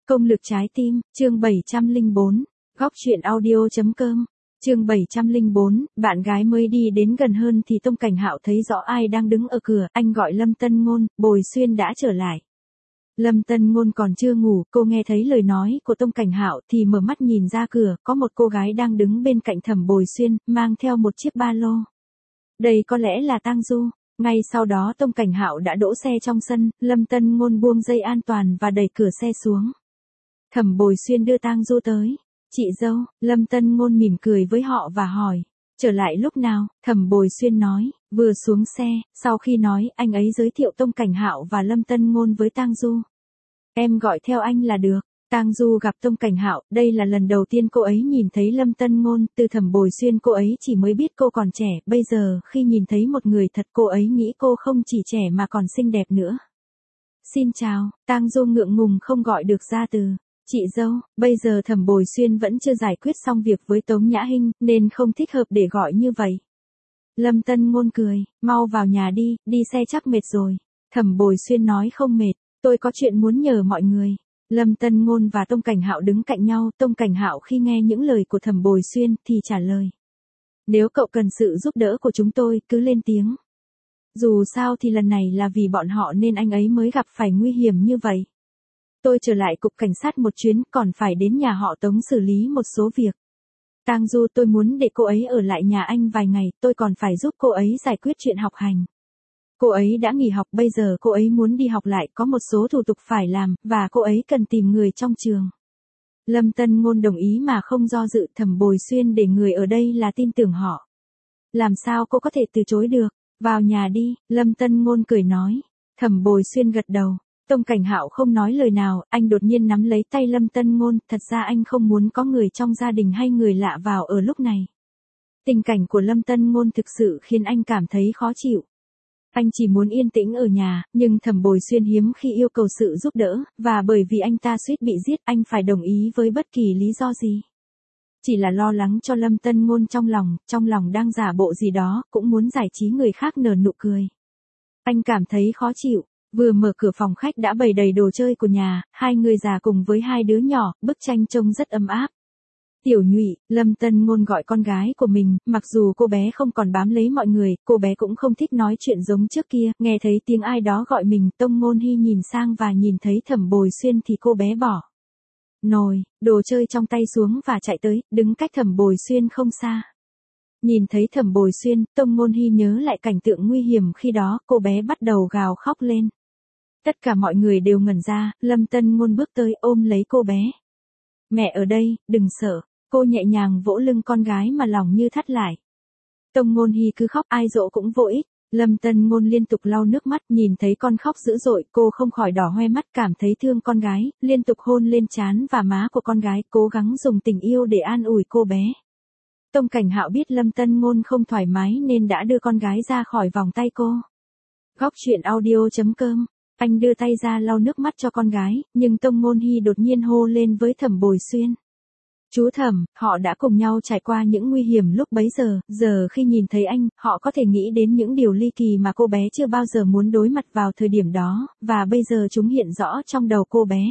Công lực trái tim, chương 704, góc truyện audio.com, chương 704, bạn gái mới đi đến gần hơn thì Tông Cảnh Hạo thấy rõ ai đang đứng ở cửa, anh gọi Lâm Tân Ngôn, Bồi Xuyên đã trở lại. Lâm Tân Ngôn còn chưa ngủ, cô nghe thấy lời nói của Tông Cảnh Hạo thì mở mắt nhìn ra cửa, có một cô gái đang đứng bên cạnh Thẩm Bồi Xuyên, mang theo một chiếc ba lô. Đây có lẽ là Tang Du. Ngay sau đó Tông Cảnh Hạo đã đỗ xe trong sân, Lâm Tân Ngôn buông dây an toàn và đẩy cửa xe xuống. Thẩm Bồi Xuyên đưa Tang Du tới. Chị dâu, Lâm Tân Ngôn mỉm cười với họ và hỏi. Trở lại lúc nào? Thẩm Bồi Xuyên nói, vừa xuống xe, sau khi nói anh ấy giới thiệu Tông Cảnh Hạo và Lâm Tân Ngôn với Tang Du. Em gọi theo anh là được. Tang Du gặp Tông Cảnh Hạo, đây là lần đầu tiên cô ấy nhìn thấy Lâm Tân Ngôn, từ Thẩm Bồi Xuyên cô ấy chỉ mới biết cô còn trẻ, bây giờ khi nhìn thấy một người thật cô ấy nghĩ cô không chỉ trẻ mà còn xinh đẹp nữa. Xin chào, Tang Du ngượng ngùng không gọi được ra từ. Chị dâu, bây giờ Thẩm Bồi Xuyên vẫn chưa giải quyết xong việc với Tống Nhã Hinh, nên không thích hợp để gọi như vậy. Lâm Tân Ngôn cười, mau vào nhà đi, đi xe chắc mệt rồi. Thẩm Bồi Xuyên nói không mệt, tôi có chuyện muốn nhờ mọi người. Lâm Tân Ngôn và Tông Cảnh Hạo đứng cạnh nhau, Tông Cảnh Hạo khi nghe những lời của Thẩm Bồi Xuyên thì trả lời. Nếu cậu cần sự giúp đỡ của chúng tôi, cứ lên tiếng. Dù sao thì lần này là vì bọn họ nên anh ấy mới gặp phải nguy hiểm như vậy. Tôi trở lại cục cảnh sát một chuyến, còn phải đến nhà họ Tống xử lý một số việc. Tang Du, tôi muốn để cô ấy ở lại nhà anh vài ngày, tôi còn phải giúp cô ấy giải quyết chuyện học hành. Cô ấy đã nghỉ học, bây giờ cô ấy muốn đi học lại, có một số thủ tục phải làm, và cô ấy cần tìm người trong trường. Lâm Tân Ngôn đồng ý mà không do dự, Thẩm Bồi Xuyên để người ở đây là tin tưởng họ. Làm sao cô có thể từ chối được? Vào nhà đi, Lâm Tân Ngôn cười nói. Thẩm Bồi Xuyên gật đầu. Tông Cảnh Hạo không nói lời nào, anh đột nhiên nắm lấy tay Lâm Tân Ngôn, thật ra anh không muốn có người trong gia đình hay người lạ vào ở lúc này. Tình cảnh của Lâm Tân Ngôn thực sự khiến anh cảm thấy khó chịu. Anh chỉ muốn yên tĩnh ở nhà, nhưng Thẩm Bồi Xuyên hiếm khi yêu cầu sự giúp đỡ, và bởi vì anh ta suýt bị giết, anh phải đồng ý với bất kỳ lý do gì. Chỉ là lo lắng cho Lâm Tân Ngôn trong lòng đang giả bộ gì đó, cũng muốn giải trí người khác nở nụ cười. Anh cảm thấy khó chịu. Vừa mở cửa phòng khách đã bày đầy đồ chơi của nhà, hai người già cùng với hai đứa nhỏ, bức tranh trông rất ấm áp. Tiểu Nhụy, Lâm Tân Ngôn gọi con gái của mình, mặc dù cô bé không còn bám lấy mọi người, cô bé cũng không thích nói chuyện giống trước kia, nghe thấy tiếng ai đó gọi mình, Tông Ngôn Hy nhìn sang và nhìn thấy Thẩm Bồi Xuyên thì cô bé bỏ nồi, đồ chơi trong tay xuống và chạy tới, đứng cách Thẩm Bồi Xuyên không xa. Nhìn thấy Thẩm Bồi Xuyên, Tông Ngôn Hy nhớ lại cảnh tượng nguy hiểm khi đó, cô bé bắt đầu gào khóc lên. Tất cả mọi người đều ngẩn ra, Lâm Tân Ngôn bước tới ôm lấy cô bé. Mẹ ở đây, đừng sợ. Cô nhẹ nhàng vỗ lưng con gái mà lòng như thắt lại. Tông Ngôn Hy cứ khóc, ai dỗ cũng vô ích. Lâm Tân Ngôn liên tục lau nước mắt, nhìn thấy con khóc dữ dội, cô không khỏi đỏ hoe mắt, cảm thấy thương con gái, liên tục hôn lên trán và má của con gái, cố gắng dùng tình yêu để an ủi cô bé. Tông Cảnh Hạo biết Lâm Tân Ngôn không thoải mái nên đã đưa con gái ra khỏi vòng tay cô. Góc truyện audio.com. Anh đưa tay ra lau nước mắt cho con gái, nhưng Tông Ngôn Hy đột nhiên hô lên với Thẩm Bồi Xuyên. Chú Thẩm, họ đã cùng nhau trải qua những nguy hiểm lúc bấy giờ khi nhìn thấy anh, họ có thể nghĩ đến những điều ly kỳ mà cô bé chưa bao giờ muốn đối mặt vào thời điểm đó, và bây giờ chúng hiện rõ trong đầu cô bé.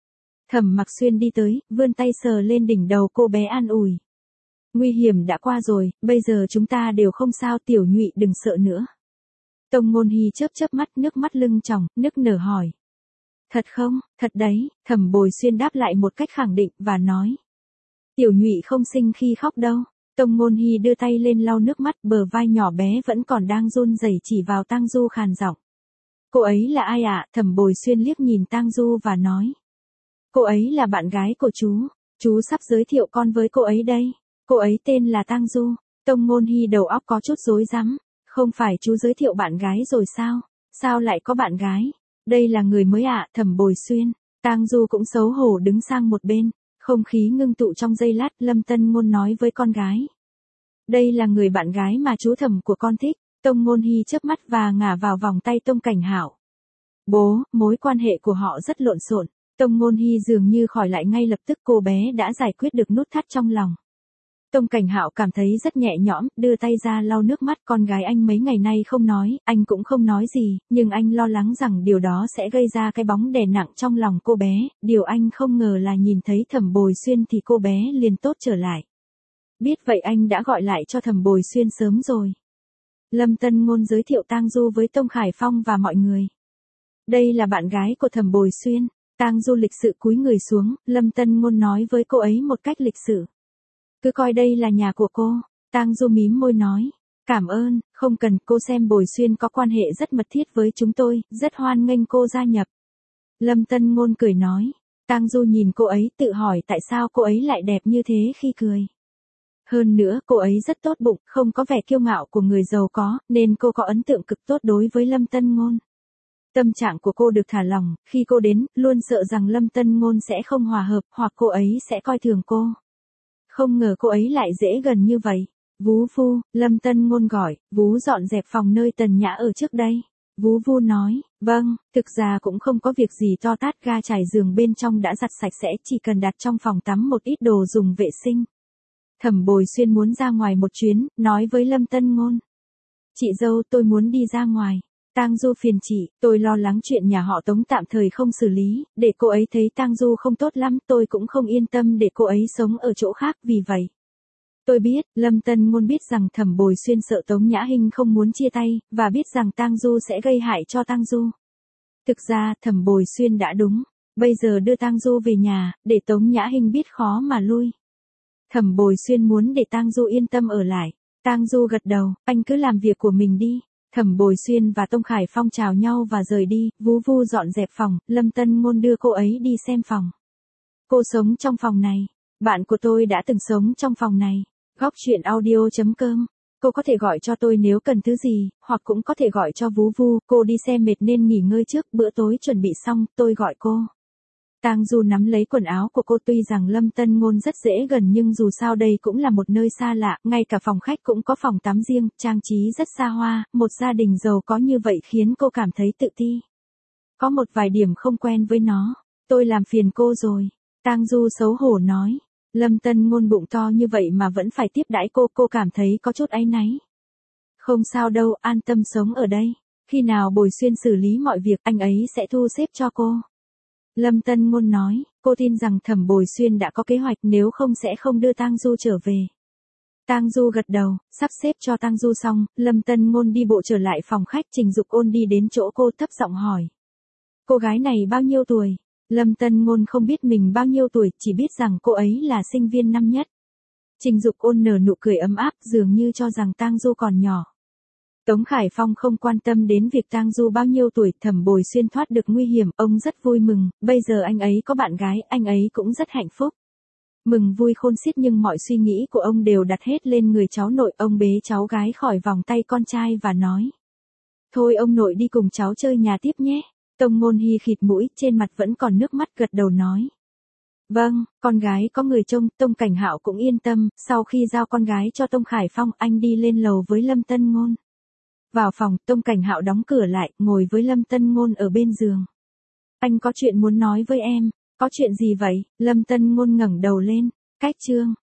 Thẩm Mặc Xuyên đi tới, vươn tay sờ lên đỉnh đầu cô bé an ủi. Nguy hiểm đã qua rồi, bây giờ chúng ta đều không sao, Tiểu Nhụy đừng sợ nữa. Tông Ngôn Hy chớp mắt, nước mắt lưng tròng, nức nở hỏi. Thật không, thật đấy, Thẩm Bồi Xuyên đáp lại một cách khẳng định, và nói. Tiểu Nhụy không sinh khi khóc đâu. Tông Ngôn Hy đưa tay lên lau nước mắt, bờ vai nhỏ bé vẫn còn đang run rẩy chỉ vào Tang Du khàn giọng. Cô ấy là ai ạ? Thẩm Bồi Xuyên liếc nhìn Tang Du và nói. Cô ấy là bạn gái của chú sắp giới thiệu con với cô ấy đây. Cô ấy tên là Tang Du. Tông Ngôn Hy đầu óc có chút rối rắm. Không phải chú giới thiệu bạn gái rồi sao? Sao lại có bạn gái? Đây là người mới ạ, Thẩm Bồi Xuyên. Tang Du cũng xấu hổ đứng sang một bên. Không khí ngưng tụ trong giây lát, Lâm Tân Ngôn nói với con gái. Đây là người bạn gái mà chú Thẩm của con thích. Tông Ngôn Hy chớp mắt và ngả vào vòng tay Tông Cảnh Hạo. Bố, mối quan hệ của họ rất lộn xộn. Tông Ngôn Hy dường như khỏi lại ngay lập tức, cô bé đã giải quyết được nút thắt trong lòng. Tông Cảnh Hạo cảm thấy rất nhẹ nhõm, đưa tay ra lau nước mắt. Con gái anh mấy ngày nay không nói, anh cũng không nói gì, nhưng anh lo lắng rằng điều đó sẽ gây ra cái bóng đè nặng trong lòng cô bé. Điều anh không ngờ là nhìn thấy Thẩm Bồi Xuyên thì cô bé liền tốt trở lại. Biết vậy anh đã gọi lại cho Thẩm Bồi Xuyên sớm rồi. Lâm Tân Ngôn giới thiệu Tang Du với Tông Khải Phong và mọi người. Đây là bạn gái của Thẩm Bồi Xuyên. Tang Du lịch sự cúi người xuống, Lâm Tân Ngôn nói với cô ấy một cách lịch sự. Cứ coi đây là nhà của cô. Tang Du mím môi nói. Cảm ơn, không cần, cô xem Bồi Xuyên có quan hệ rất mật thiết với chúng tôi, rất hoan nghênh cô gia nhập. Lâm Tân Ngôn cười nói. Tang Du nhìn cô ấy tự hỏi tại sao cô ấy lại đẹp như thế khi cười. Hơn nữa cô ấy rất tốt bụng, không có vẻ kiêu ngạo của người giàu có, nên cô có ấn tượng cực tốt đối với Lâm Tân Ngôn. Tâm trạng của cô được thả lỏng, khi cô đến, luôn sợ rằng Lâm Tân Ngôn sẽ không hòa hợp, hoặc cô ấy sẽ coi thường cô. Không ngờ cô ấy lại dễ gần như vậy. Vú Vu, Lâm Tân Ngôn gọi, Vú dọn dẹp phòng nơi Tần Nhã ở trước đây. Vú Vu nói, vâng, thực ra cũng không có việc gì to tát, ga trải giường bên trong đã giặt sạch sẽ, chỉ cần đặt trong phòng tắm một ít đồ dùng vệ sinh. Thẩm Bồi Xuyên muốn ra ngoài một chuyến, nói với Lâm Tân Ngôn. Chị dâu, tôi muốn đi ra ngoài. Tang Du phiền chị, tôi lo lắng chuyện nhà họ Tống tạm thời không xử lý, để cô ấy thấy Tang Du không tốt lắm, tôi cũng không yên tâm để cô ấy sống ở chỗ khác, vì vậy. Tôi biết, Lâm Tân Ngôn biết rằng Thẩm Bồi Xuyên sợ Tống Nhã Hinh không muốn chia tay, và biết rằng Tang Du sẽ gây hại cho Tang Du. Thực ra, Thẩm Bồi Xuyên đã đúng, bây giờ đưa Tang Du về nhà, để Tống Nhã Hinh biết khó mà lui. Thẩm Bồi Xuyên muốn để Tang Du yên tâm ở lại. Tang Du gật đầu, anh cứ làm việc của mình đi. Thẩm Bồi Xuyên và Tông Khải Phong chào nhau và rời đi, Vú Vu dọn dẹp phòng, Lâm Tân Ngôn đưa cô ấy đi xem phòng. Cô sống trong phòng này. Bạn của tôi đã từng sống trong phòng này. Góc truyện audio.com. Cô có thể gọi cho tôi nếu cần thứ gì, hoặc cũng có thể gọi cho Vú Vu. Cô đi xe mệt nên nghỉ ngơi trước, bữa tối chuẩn bị xong, tôi gọi cô. Tang Du nắm lấy quần áo của cô, tuy rằng Lâm Tân Ngôn rất dễ gần nhưng dù sao đây cũng là một nơi xa lạ, ngay cả phòng khách cũng có phòng tắm riêng, trang trí rất xa hoa, một gia đình giàu có như vậy khiến cô cảm thấy tự ti. Có một vài điểm không quen với nó, tôi làm phiền cô rồi. Tang Du xấu hổ nói. Lâm Tân Ngôn bụng to như vậy mà vẫn phải tiếp đãi cô cảm thấy có chút áy náy. Không sao đâu, an tâm sống ở đây. Khi nào Bồi Xuyên xử lý mọi việc, anh ấy sẽ thu xếp cho cô. Lâm Tân Ngôn nói, cô tin rằng Thẩm Bồi Xuyên đã có kế hoạch, nếu không sẽ không đưa Tang Du trở về. Tang Du gật đầu, sắp xếp cho Tang Du xong, Lâm Tân Ngôn đi bộ trở lại phòng khách. Trình Dục Ôn đi đến chỗ cô, thấp giọng hỏi. Cô gái này bao nhiêu tuổi? Lâm Tân Ngôn không biết mình bao nhiêu tuổi, chỉ biết rằng cô ấy là sinh viên năm nhất. Trình Dục Ôn nở nụ cười ấm áp, dường như cho rằng Tang Du còn nhỏ. Tống Khải Phong không quan tâm đến việc Tang Du bao nhiêu tuổi. Thẩm Bồi Xuyên thoát được nguy hiểm, ông rất vui mừng, bây giờ anh ấy có bạn gái, anh ấy cũng rất hạnh phúc. Mừng vui khôn xiết nhưng mọi suy nghĩ của ông đều đặt hết lên người cháu nội, ông bế cháu gái khỏi vòng tay con trai và nói. Thôi ông nội đi cùng cháu chơi nhà tiếp nhé. Tông Ngôn Hi khịt mũi, trên mặt vẫn còn nước mắt, gật đầu nói. Vâng, con gái có người trông. Tông Cảnh Hạo cũng yên tâm, sau khi giao con gái cho Tông Khải Phong, anh đi lên lầu với Lâm Tân Ngôn. Vào phòng, Tông Cảnh Hạo đóng cửa lại, ngồi với Lâm Tân Ngôn ở bên giường. Anh có chuyện muốn nói với em. Có chuyện gì vậy? Lâm Tân Ngôn ngẩng đầu lên. Cách chương.